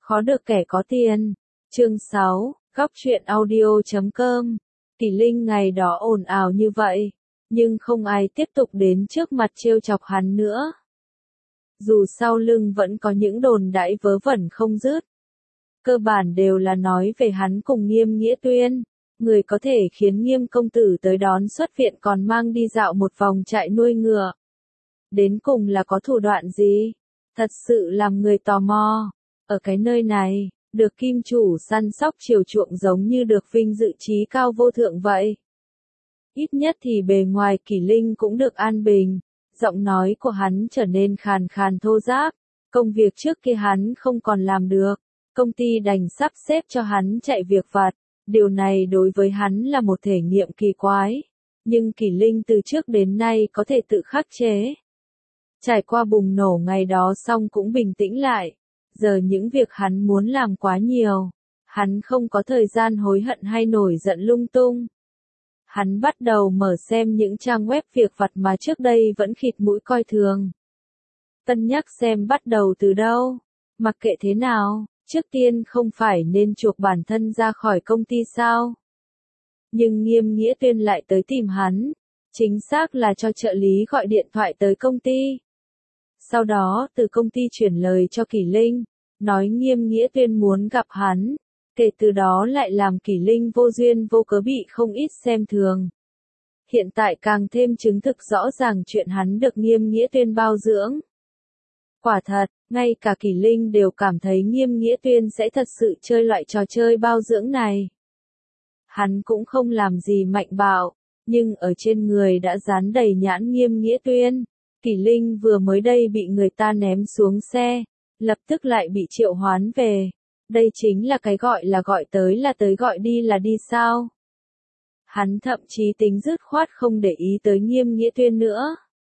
Khó được kẻ có tiền. Chương 6, Góc truyện audio.com. Kỷ Linh ngày đó ồn ào như vậy, nhưng không ai tiếp tục đến trước mặt trêu chọc hắn nữa. Dù sau lưng vẫn có những đồn đãi vớ vẩn không dứt. Cơ bản đều là nói về hắn cùng Nghiêm Nghĩa Tuyên, người có thể khiến Nghiêm công tử tới đón xuất viện còn mang đi dạo một vòng trại nuôi ngựa. Đến cùng là có thủ đoạn gì? Thật sự làm người tò mò. Ở cái nơi này, được kim chủ săn sóc chiều chuộng giống như được vinh dự trí cao vô thượng vậy. Ít nhất thì bề ngoài Kỷ Linh cũng được an bình, giọng nói của hắn trở nên khàn khàn thô ráp, công việc trước kia hắn không còn làm được, công ty đành sắp xếp cho hắn chạy việc vặt, điều này đối với hắn là một thể nghiệm kỳ quái, nhưng Kỷ Linh từ trước đến nay có thể tự khắc chế. Trải qua bùng nổ ngày đó xong cũng bình tĩnh lại. Giờ những việc hắn muốn làm quá nhiều, hắn không có thời gian hối hận hay nổi giận lung tung. Hắn bắt đầu mở xem những trang web việc vặt mà trước đây vẫn khịt mũi coi thường. Cân nhắc xem bắt đầu từ đâu, mặc kệ thế nào, trước tiên không phải nên chuộc bản thân ra khỏi công ty sao. Nhưng Nghiêm Nghĩa Tuyên lại tới tìm hắn, chính xác là cho trợ lý gọi điện thoại tới công ty. Sau đó từ công ty chuyển lời cho Kỷ Linh, nói Nghiêm Nghĩa Tuyên muốn gặp hắn, kể từ đó lại làm Kỷ Linh vô duyên vô cớ bị không ít xem thường. Hiện tại càng thêm chứng thực rõ ràng chuyện hắn được Nghiêm Nghĩa Tuyên bao dưỡng. Quả thật, ngay cả Kỷ Linh đều cảm thấy Nghiêm Nghĩa Tuyên sẽ thật sự chơi loại trò chơi bao dưỡng này. Hắn cũng không làm gì mạnh bạo, nhưng ở trên người đã dán đầy nhãn Nghiêm Nghĩa Tuyên. Kỷ Linh vừa mới đây bị người ta ném xuống xe, lập tức lại bị triệu hoán về. Đây chính là cái gọi là gọi tới là tới gọi đi là đi sao. Hắn thậm chí tính dứt khoát không để ý tới Nghiêm Nghĩa Tuyên nữa.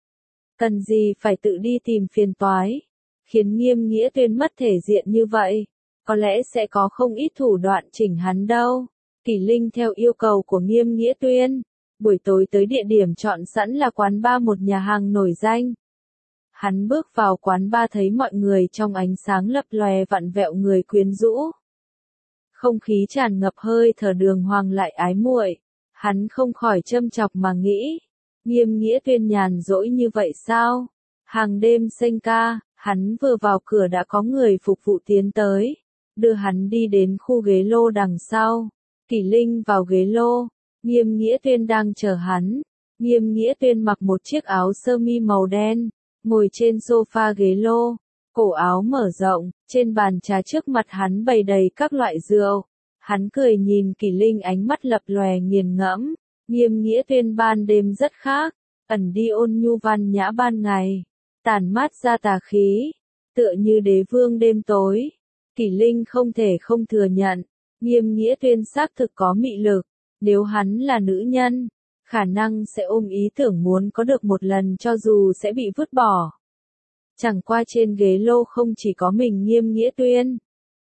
Cần gì phải tự đi tìm phiền toái, khiến Nghiêm Nghĩa Tuyên mất thể diện như vậy, có lẽ sẽ có không ít thủ đoạn chỉnh hắn đâu. Kỷ Linh theo yêu cầu của Nghiêm Nghĩa Tuyên, buổi tối tới địa điểm chọn sẵn là quán bar một nhà hàng nổi danh. Hắn bước vào quán bar thấy mọi người trong ánh sáng lập lòe vặn vẹo người quyến rũ. Không khí tràn ngập hơi thở đường hoàng lại ái muội, hắn không khỏi châm chọc mà nghĩ, Nghiêm Nghĩa Tuyên nhàn rỗi như vậy sao? Hàng đêm xanh ca, hắn vừa vào cửa đã có người phục vụ tiến tới, đưa hắn đi đến khu ghế lô đằng sau. Kỷ Linh vào ghế lô, Nghiêm Nghĩa Tuyên đang chờ hắn. Nghiêm Nghĩa Tuyên mặc một chiếc áo sơ mi màu đen, ngồi trên sofa ghế lô, cổ áo mở rộng, trên bàn trà trước mặt hắn bày đầy các loại rượu. Hắn cười nhìn Kỷ Linh ánh mắt lập lòe nghiền ngẫm. Nghiêm Nghĩa Tuyên ban đêm rất khác, ẩn đi ôn nhu văn nhã ban ngày, tản mát ra tà khí, tựa như đế vương đêm tối. Kỷ Linh không thể không thừa nhận, Nghiêm Nghĩa Tuyên xác thực có mị lực, nếu hắn là nữ nhân, khả năng sẽ ôm ý tưởng muốn có được một lần cho dù sẽ bị vứt bỏ. Chẳng qua trên ghế lô không chỉ có mình Nghiêm Nghĩa Tuyên.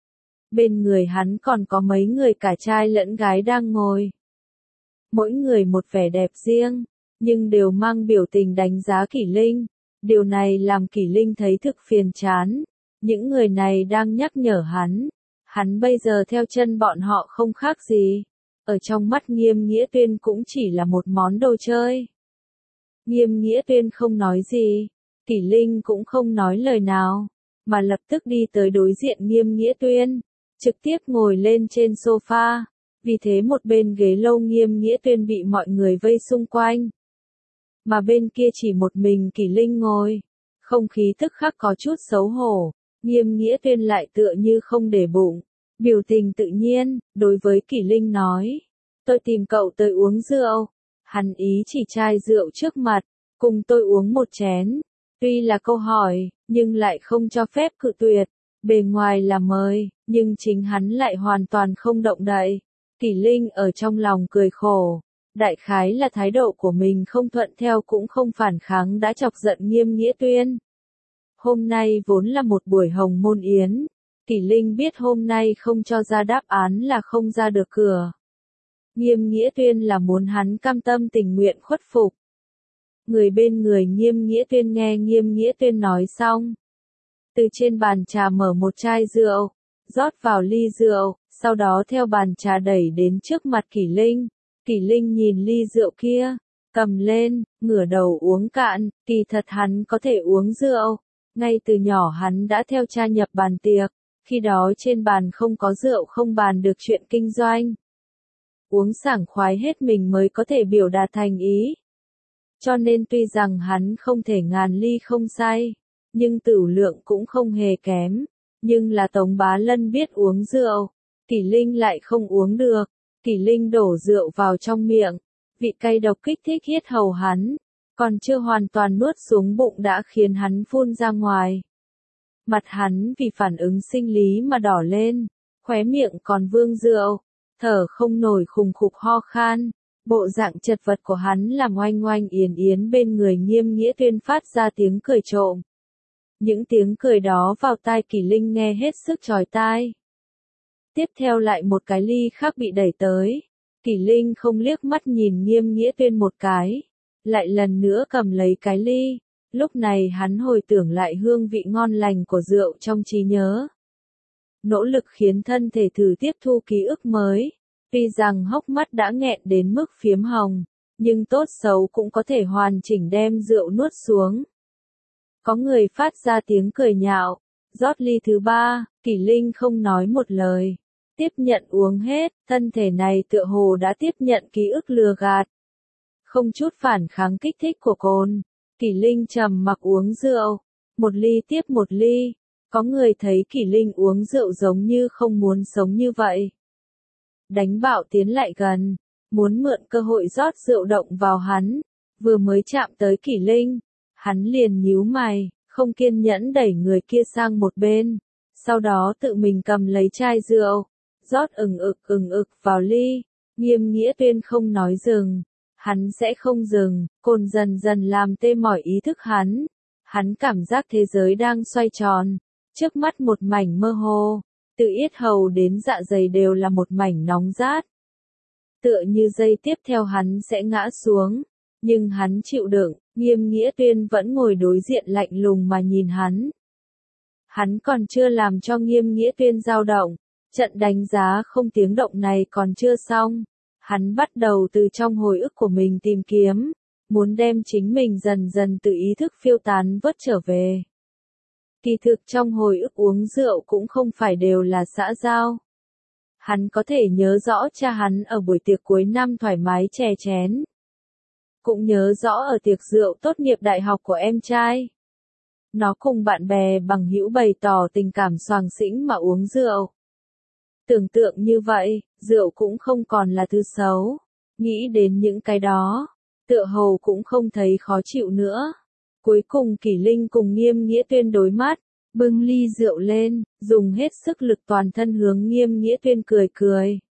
Bên người hắn còn có mấy người cả trai lẫn gái đang ngồi. Mỗi người một vẻ đẹp riêng, nhưng đều mang biểu tình đánh giá Kỷ Linh. Điều này làm Kỷ Linh thấy thực phiền chán. Những người này đang nhắc nhở hắn bây giờ theo chân bọn họ không khác gì. Ở trong mắt Nghiêm Nghĩa Tuyên cũng chỉ là một món đồ chơi. Nghiêm Nghĩa Tuyên không nói gì, Kỷ Linh cũng không nói lời nào, mà lập tức đi tới đối diện Nghiêm Nghĩa Tuyên, trực tiếp ngồi lên trên sofa. Vì thế một bên ghế lâu Nghiêm Nghĩa Tuyên bị mọi người vây xung quanh, mà bên kia chỉ một mình Kỷ Linh ngồi. Không khí tức khắc có chút xấu hổ, Nghiêm Nghĩa Tuyên lại tựa như không để bụng, biểu tình tự nhiên, đối với Kỷ Linh nói, tôi tìm cậu tới uống rượu. Hắn ý chỉ chai rượu trước mặt, cùng tôi uống một chén. Tuy là câu hỏi, nhưng lại không cho phép cự tuyệt, bề ngoài là mời, nhưng chính hắn lại hoàn toàn không động đậy. Kỷ Linh ở trong lòng cười khổ, đại khái là thái độ của mình không thuận theo cũng không phản kháng đã chọc giận Nghiêm Nghĩa Tuyên. Hôm nay vốn là một buổi hồng môn yến, Kỷ Linh biết hôm nay không cho ra đáp án là không ra được cửa. Nghiêm Nghĩa Tuyên là muốn hắn cam tâm tình nguyện khuất phục. Người bên người Nghiêm Nghĩa Tuyên nghe Nghiêm Nghĩa Tuyên nói xong, từ trên bàn trà mở một chai rượu, rót vào ly rượu, sau đó theo bàn trà đẩy đến trước mặt Kỷ Linh. Kỷ Linh nhìn ly rượu kia, cầm lên, ngửa đầu uống cạn, kỳ thật hắn có thể uống rượu. Ngay từ nhỏ hắn đã theo cha nhập bàn tiệc, khi đó trên bàn không có rượu không bàn được chuyện kinh doanh. Uống sảng khoái hết mình mới có thể biểu đạt thành ý. Cho nên tuy rằng hắn không thể ngàn ly không say, nhưng tửu lượng cũng không hề kém. Nhưng là Tống Bá Lân biết uống rượu, Kỷ Linh lại không uống được. Kỷ Linh đổ rượu vào trong miệng, vị cay độc kích thích yết hầu hắn, còn chưa hoàn toàn nuốt xuống bụng đã khiến hắn phun ra ngoài. Mặt hắn vì phản ứng sinh lý mà đỏ lên, khóe miệng còn vương rượu, thở không nổi khùng khục ho khan. Bộ dạng chật vật của hắn làm oanh oanh yến yến bên người Nghiêm Nghĩa Tuyên phát ra tiếng cười trộm. Những tiếng cười đó vào tai Kỷ Linh nghe hết sức chói tai. Tiếp theo lại một cái ly khác bị đẩy tới. Kỷ Linh không liếc mắt nhìn Nghiêm Nghĩa Tuyên một cái, lại lần nữa cầm lấy cái ly. Lúc này hắn hồi tưởng lại hương vị ngon lành của rượu trong trí nhớ. Nỗ lực khiến thân thể thử tiếp thu ký ức mới. Tuy rằng hốc mắt đã nghẹn đến mức phiếm hồng, nhưng tốt xấu cũng có thể hoàn chỉnh đem rượu nuốt xuống. Có người phát ra tiếng cười nhạo, rót ly thứ ba, Kỷ Linh không nói một lời. Tiếp nhận uống hết, thân thể này tựa hồ đã tiếp nhận ký ức lừa gạt. Không chút phản kháng kích thích của cồn, Kỷ Linh trầm mặc uống rượu, một ly tiếp một ly. Có người thấy Kỷ Linh uống rượu giống như không muốn sống như vậy. Đánh bạo tiến lại gần, muốn mượn cơ hội rót rượu động vào hắn, vừa mới chạm tới Kỷ Linh, hắn liền nhíu mày, không kiên nhẫn đẩy người kia sang một bên, sau đó tự mình cầm lấy chai rượu, rót ừng ực vào ly. Nghiêm Nghĩa Tuyên không nói dừng, hắn sẽ không dừng, cồn dần dần làm tê mỏi ý thức hắn cảm giác thế giới đang xoay tròn, trước mắt một mảnh mơ hồ. Từ yết hầu đến dạ dày đều là một mảnh nóng rát. Tựa như giây tiếp theo hắn sẽ ngã xuống. Nhưng hắn chịu đựng, Nghiêm Nghĩa Tuyên vẫn ngồi đối diện lạnh lùng mà nhìn hắn. Hắn còn chưa làm cho Nghiêm Nghĩa Tuyên dao động. Trận đánh giá không tiếng động này còn chưa xong. Hắn bắt đầu từ trong hồi ức của mình tìm kiếm. Muốn đem chính mình dần dần từ ý thức phiêu tán vớt trở về. Kỳ thực trong hồi ức uống rượu cũng không phải đều là xã giao. Hắn có thể nhớ rõ cha hắn ở buổi tiệc cuối năm thoải mái chè chén. Cũng nhớ rõ ở tiệc rượu tốt nghiệp đại học của em trai. Nó cùng bạn bè bằng hữu bày tỏ tình cảm xoàng xĩnh mà uống rượu. Tưởng tượng như vậy, rượu cũng không còn là thứ xấu. Nghĩ đến những cái đó, tựa hồ cũng không thấy khó chịu nữa. Cuối cùng Kỷ Linh cùng Nghiêm Nghĩa Tuyên đối mắt, bưng ly rượu lên, dùng hết sức lực toàn thân hướng Nghiêm Nghĩa Tuyên cười.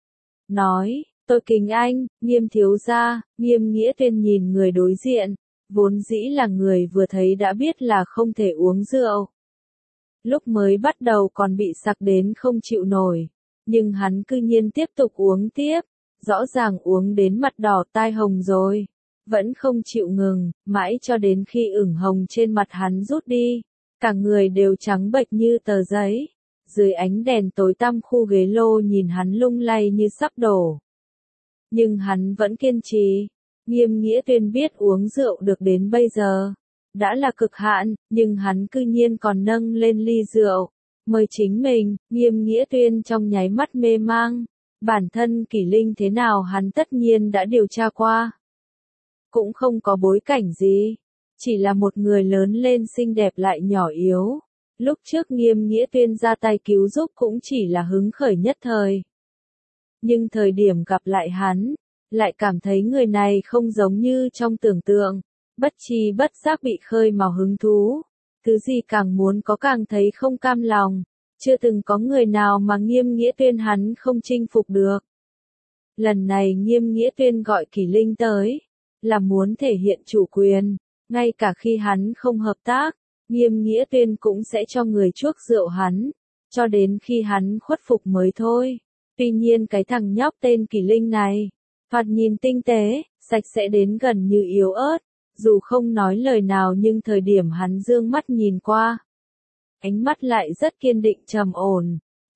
Nói, tôi kính anh, Nghiêm thiếu gia. Nghiêm Nghĩa Tuyên nhìn người đối diện, vốn dĩ là người vừa thấy đã biết là không thể uống rượu. Lúc mới bắt đầu còn bị sặc đến không chịu nổi, nhưng hắn cư nhiên tiếp tục uống tiếp, rõ ràng uống đến mặt đỏ tai hồng rồi. Vẫn không chịu ngừng, mãi cho đến khi ửng hồng trên mặt hắn rút đi, cả người đều trắng bệch như tờ giấy. Dưới ánh đèn tối tăm khu ghế lô nhìn hắn lung lay như sắp đổ. Nhưng hắn vẫn kiên trì. Nghiêm Nghĩa Tuyên biết uống rượu được đến bây giờ đã là cực hạn, nhưng hắn cư nhiên còn nâng lên ly rượu, mời chính mình. Nghiêm Nghĩa Tuyên trong nháy mắt mê mang. Bản thân Kỷ Linh thế nào hắn tất nhiên đã điều tra qua. Cũng không có bối cảnh gì, chỉ là một người lớn lên xinh đẹp lại nhỏ yếu. Lúc trước Nghiêm Nghĩa Tuyên ra tay cứu giúp cũng chỉ là hứng khởi nhất thời. Nhưng thời điểm gặp lại hắn, lại cảm thấy người này không giống như trong tưởng tượng, bất tri bất giác bị khơi mào hứng thú. Thứ gì càng muốn có càng thấy không cam lòng, chưa từng có người nào mà Nghiêm Nghĩa Tuyên hắn không chinh phục được. Lần này Nghiêm Nghĩa Tuyên gọi Kỷ Linh tới, là muốn thể hiện chủ quyền, ngay cả khi hắn không hợp tác, Nghiêm Nghĩa Tuyên cũng sẽ cho người chuốc rượu hắn, cho đến khi hắn khuất phục mới thôi. Tuy nhiên cái thằng nhóc tên Kỷ Linh này, thoạt nhìn tinh tế, sạch sẽ đến gần như yếu ớt, dù không nói lời nào nhưng thời điểm hắn dương mắt nhìn qua, ánh mắt lại rất kiên định trầm ổn,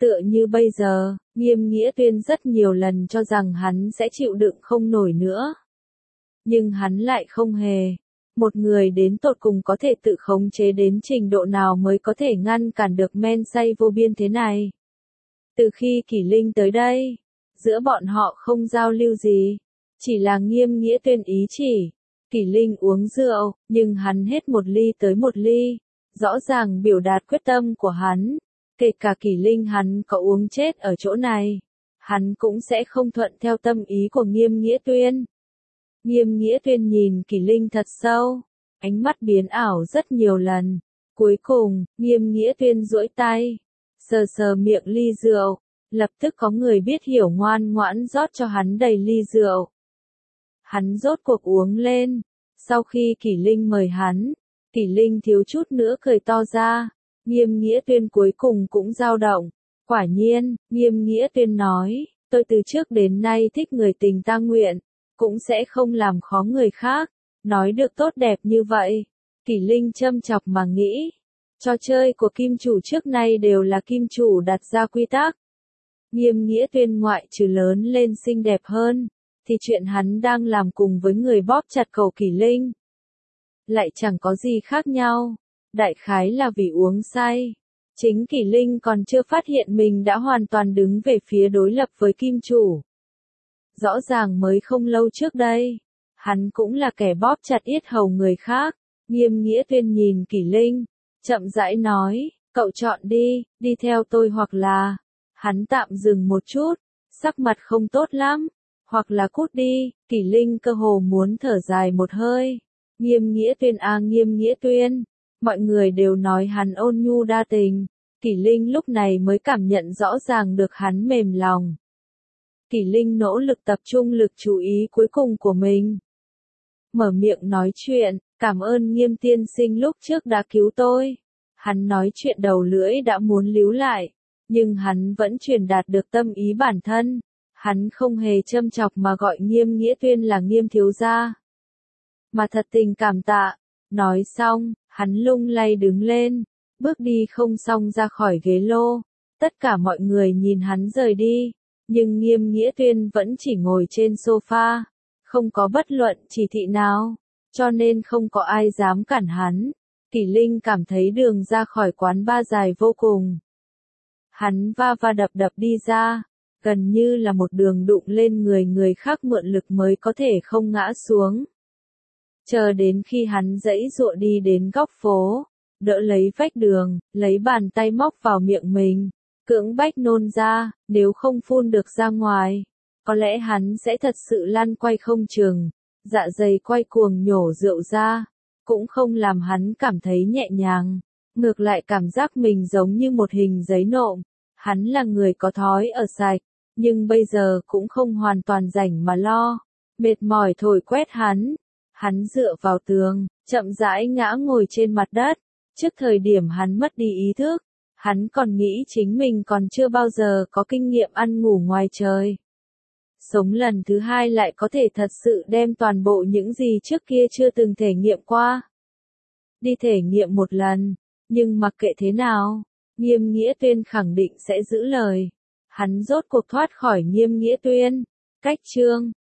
Tựa như bây giờ, Nghiêm Nghĩa Tuyên rất nhiều lần cho rằng hắn sẽ chịu đựng không nổi nữa. Nhưng hắn lại không hề. Một người đến tột cùng có thể tự khống chế đến trình độ nào mới có thể ngăn cản được men say vô biên thế này. Từ khi Kỷ Linh tới đây, giữa bọn họ không giao lưu gì, chỉ là Nghiêm Nghĩa Tuyên ý chỉ. Kỷ Linh uống rượu, nhưng hắn hết một ly tới một ly, rõ ràng biểu đạt quyết tâm của hắn. Kể cả Kỷ Linh hắn có uống chết ở chỗ này, hắn cũng sẽ không thuận theo tâm ý của Nghiêm Nghĩa Tuyên. Nghiêm Nghĩa Tuyên nhìn Kỷ Linh thật sâu, ánh mắt biến ảo rất nhiều lần. Cuối cùng, Nghiêm Nghĩa Tuyên duỗi tay, sờ sờ miệng ly rượu, lập tức có người biết hiểu ngoan ngoãn rót cho hắn đầy ly rượu. Hắn rốt cuộc uống lên, sau khi Kỷ Linh mời hắn, Kỷ Linh thiếu chút nữa cười to ra. Nghiêm Nghĩa Tuyên cuối cùng cũng dao động. Quả nhiên, Nghiêm Nghĩa Tuyên nói, tôi từ trước đến nay thích người tình ta nguyện, cũng sẽ không làm khó người khác. Nói được tốt đẹp như vậy, Kỷ Linh châm chọc mà nghĩ. Trò chơi của kim chủ trước nay đều là kim chủ đặt ra quy tắc. Nghiêm Nghĩa Tuyên ngoại trừ lớn lên xinh đẹp hơn, thì chuyện hắn đang làm cùng với người bóp chặt cầu Kỷ Linh lại chẳng có gì khác nhau. Đại khái là vì uống say. Chính Kỷ Linh còn chưa phát hiện mình đã hoàn toàn đứng về phía đối lập với kim chủ. Rõ ràng mới không lâu trước đây, hắn cũng là kẻ bóp chặt yết hầu người khác. Nghiêm Nghĩa Tuyên nhìn Kỷ Linh, chậm rãi nói, cậu chọn đi, đi theo tôi hoặc là... Hắn tạm dừng một chút, sắc mặt không tốt lắm, hoặc là cút đi. Kỷ Linh cơ hồ muốn thở dài một hơi. Nghiêm Nghĩa Tuyên à, Nghiêm Nghĩa Tuyên. Mọi người đều nói hắn ôn nhu đa tình, Kỷ Linh lúc này mới cảm nhận rõ ràng được hắn mềm lòng. Kỷ Linh nỗ lực tập trung lực chú ý cuối cùng của mình. Mở miệng nói chuyện, cảm ơn Nghiêm tiên sinh lúc trước đã cứu tôi. Hắn nói chuyện đầu lưỡi đã muốn líu lại, nhưng hắn vẫn truyền đạt được tâm ý bản thân. Hắn không hề châm chọc mà gọi Nghiêm Nghĩa Tuyên là Nghiêm thiếu gia, mà thật tình cảm tạ. Nói xong, hắn lung lay đứng lên, bước đi không xong ra khỏi ghế lô. Tất cả mọi người nhìn hắn rời đi, nhưng Nghiêm Nghĩa Tuyên vẫn chỉ ngồi trên sofa, không có bất luận chỉ thị nào, cho nên không có ai dám cản hắn. Kỷ Linh cảm thấy đường ra khỏi quán bar dài vô cùng. Hắn va va đập đập đi ra, gần như là một đường đụng lên người khác mượn lực mới có thể không ngã xuống. Chờ đến khi hắn giãy giụa đi đến góc phố, đỡ lấy vách đường, lấy bàn tay móc vào miệng mình, cưỡng bách nôn ra, nếu không phun được ra ngoài, có lẽ hắn sẽ thật sự lăn quay không chừng. Dạ dày quay cuồng nhổ rượu ra, cũng không làm hắn cảm thấy nhẹ nhàng, ngược lại cảm giác mình giống như một hình giấy nộm. Hắn là người có thói ở sạch, nhưng bây giờ cũng không hoàn toàn rảnh mà lo. Mệt mỏi thổi quét hắn dựa vào tường, chậm rãi ngã ngồi trên mặt đất. Trước thời điểm hắn mất đi ý thức, hắn còn nghĩ chính mình còn chưa bao giờ có kinh nghiệm ăn ngủ ngoài trời. Sống lần thứ hai lại có thể thật sự đem toàn bộ những gì trước kia chưa từng thể nghiệm qua. Đi thể nghiệm một lần, nhưng mặc kệ thế nào, Nghiêm Nghĩa Tuyên khẳng định sẽ giữ lời. Hắn rốt cuộc thoát khỏi Nghiêm Nghĩa Tuyên. Cách chương